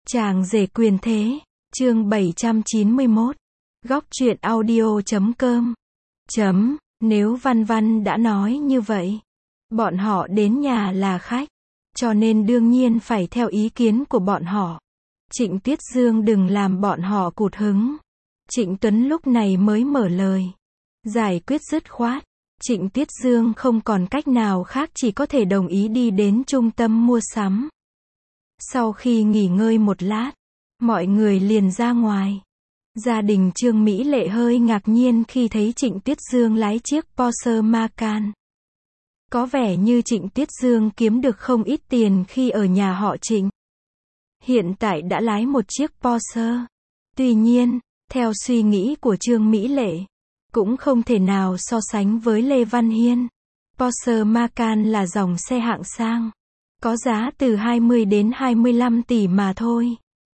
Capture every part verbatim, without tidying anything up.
Chàng rể quyền thế, chương bảy trăm chín mươi mốt. Góc truyện audio chấm com. Chấm, nếu Văn Văn đã nói như vậy, bọn họ đến nhà là khách, cho nên đương nhiên phải theo ý kiến của bọn họ. Trịnh Tuyết Dương đừng làm bọn họ cụt hứng. Trịnh Tuấn lúc này mới mở lời. Giải quyết dứt khoát. Trịnh Tuyết Dương không còn cách nào khác, chỉ có thể đồng ý đi đến trung tâm mua sắm. Sau khi nghỉ ngơi một lát, mọi người liền ra ngoài. Gia đình Trương Mỹ Lệ hơi ngạc nhiên khi thấy Trịnh Tuyết Dương lái chiếc Porsche Macan. Có vẻ như Trịnh Tuyết Dương kiếm được không ít tiền khi ở nhà họ Trịnh. Hiện tại đã lái một chiếc Porsche. Tuy nhiên, theo suy nghĩ của Trương Mỹ Lệ, cũng không thể nào so sánh với Lê Văn Hiên. Porsche Macan là dòng xe hạng sang, có giá từ hai mươi đến hai mươi lăm tỷ mà thôi.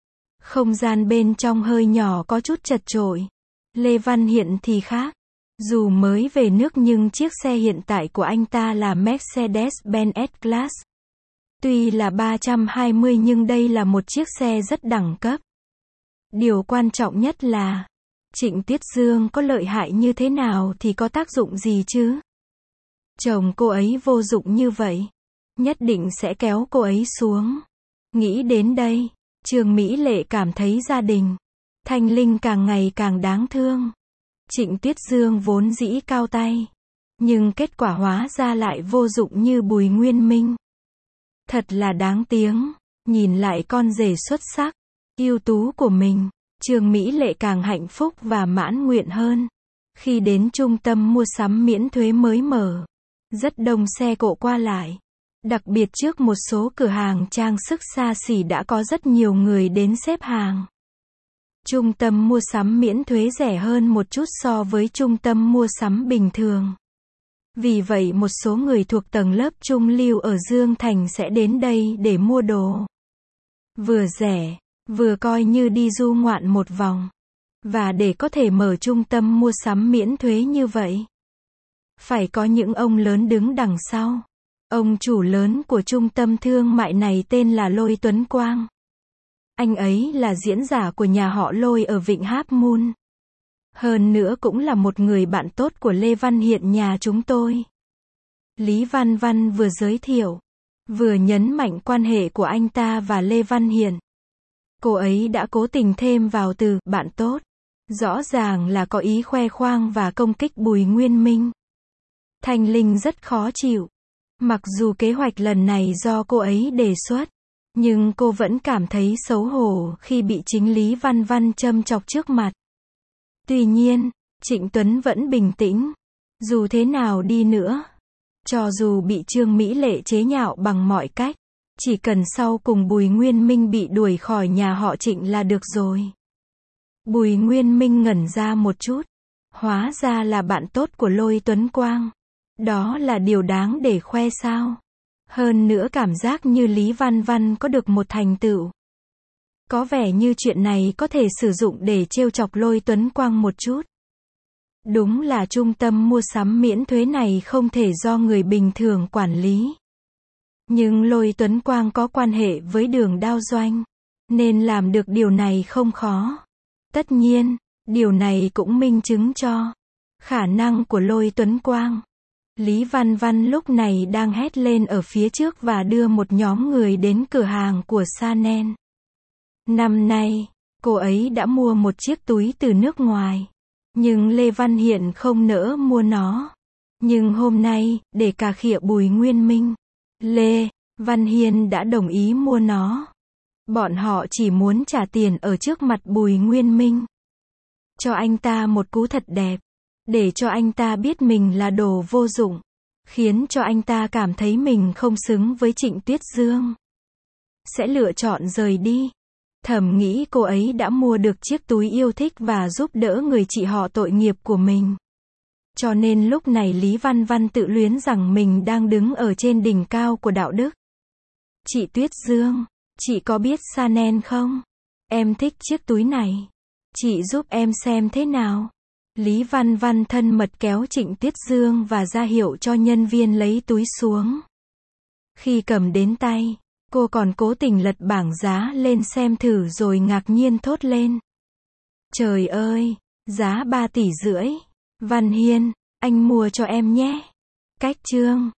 Không gian bên trong hơi nhỏ, có chút chật chội. Lê Văn Hiên thì khác. Dù mới về nước nhưng chiếc xe hiện tại của anh ta là Mercedes-Benz S-Class. Tuy là ba trăm hai mươi nhưng đây là một chiếc xe rất đẳng cấp. Điều quan trọng nhất là, Trịnh Tuyết Dương có lợi hại như thế nào thì có tác dụng gì chứ? Chồng cô ấy vô dụng như vậy, nhất định sẽ kéo cô ấy xuống. Nghĩ đến đây, Trương Mỹ Lệ cảm thấy gia đình Thanh Linh càng ngày càng đáng thương. Trịnh Tuyết Dương vốn dĩ cao tay, nhưng kết quả hóa ra lại vô dụng như Bùi Nguyên Minh. Thật là đáng tiếng. Nhìn lại con rể xuất sắc, ưu tú của mình, Trương Mỹ Lệ càng hạnh phúc và mãn nguyện hơn. Khi đến trung tâm mua sắm miễn thuế mới mở, rất đông xe cộ qua lại. Đặc biệt trước một số cửa hàng trang sức xa xỉ đã có rất nhiều người đến xếp hàng. Trung tâm mua sắm miễn thuế rẻ hơn một chút so với trung tâm mua sắm bình thường. Vì vậy một số người thuộc tầng lớp trung lưu ở Dương Thành sẽ đến đây để mua đồ. Vừa rẻ, vừa coi như đi du ngoạn một vòng. Và để có thể mở trung tâm mua sắm miễn thuế như vậy, phải có những ông lớn đứng đằng sau. Ông chủ lớn của trung tâm thương mại này tên là Lôi Tuấn Quang. Anh ấy là diễn giả của nhà họ Lôi ở Vịnh Half Moon. Hơn nữa cũng là một người bạn tốt của Lê Văn Hiên nhà chúng tôi. Lý Văn Văn vừa giới thiệu, vừa nhấn mạnh quan hệ của anh ta và Lê Văn Hiên. Cô ấy đã cố tình thêm vào từ bạn tốt. Rõ ràng là có ý khoe khoang và công kích Bùi Nguyên Minh. Thanh Linh rất khó chịu. Mặc dù kế hoạch lần này do cô ấy đề xuất, nhưng cô vẫn cảm thấy xấu hổ khi bị chính Lý Văn Văn châm chọc trước mặt. Tuy nhiên, Trịnh Tuấn vẫn bình tĩnh. Dù thế nào đi nữa, cho dù bị Trương Mỹ Lệ chế nhạo bằng mọi cách, chỉ cần sau cùng Bùi Nguyên Minh bị đuổi khỏi nhà họ Trịnh là được rồi. Bùi Nguyên Minh ngẩn ra một chút. Hóa ra là bạn tốt của Lôi Tuấn Quang. Đó là điều đáng để khoe sao? Hơn nữa cảm giác như Lý Văn Văn có được một thành tựu. Có vẻ như chuyện này có thể sử dụng để trêu chọc Lôi Tuấn Quang một chút. Đúng là trung tâm mua sắm miễn thuế này không thể do người bình thường quản lý. Nhưng Lôi Tuấn Quang có quan hệ với Đường Đao Doanh, nên làm được điều này không khó. Tất nhiên, điều này cũng minh chứng cho khả năng của Lôi Tuấn Quang. Lý Văn Văn lúc này đang hét lên ở phía trước và đưa một nhóm người đến cửa hàng của Chanel. Năm nay, cô ấy đã mua một chiếc túi từ nước ngoài. Nhưng Lê Văn Hiên không nỡ mua nó. Nhưng hôm nay, để cà khịa Bùi Nguyên Minh, Lê Văn Hiên đã đồng ý mua nó. Bọn họ chỉ muốn trả tiền ở trước mặt Bùi Nguyên Minh. Cho anh ta một cú thật đẹp. Để cho anh ta biết mình là đồ vô dụng. Khiến cho anh ta cảm thấy mình không xứng với Trịnh Tuyết Dương. Sẽ lựa chọn rời đi. Thầm nghĩ cô ấy đã mua được chiếc túi yêu thích và giúp đỡ người chị họ tội nghiệp của mình. Cho nên lúc này Lý Văn Văn tự luyến rằng mình đang đứng ở trên đỉnh cao của đạo đức. Chị Tuyết Dương, chị có biết Chanel không? Em thích chiếc túi này. Chị giúp em xem thế nào? Lý Văn Văn thân mật kéo Trịnh Tuyết Dương và ra hiệu cho nhân viên lấy túi xuống. Khi cầm đến tay, Cô còn cố tình lật bảng giá lên xem thử rồi ngạc nhiên thốt lên. Trời ơi, giá ba tỷ rưỡi. Văn Hiên, anh mua cho em nhé. Cách chương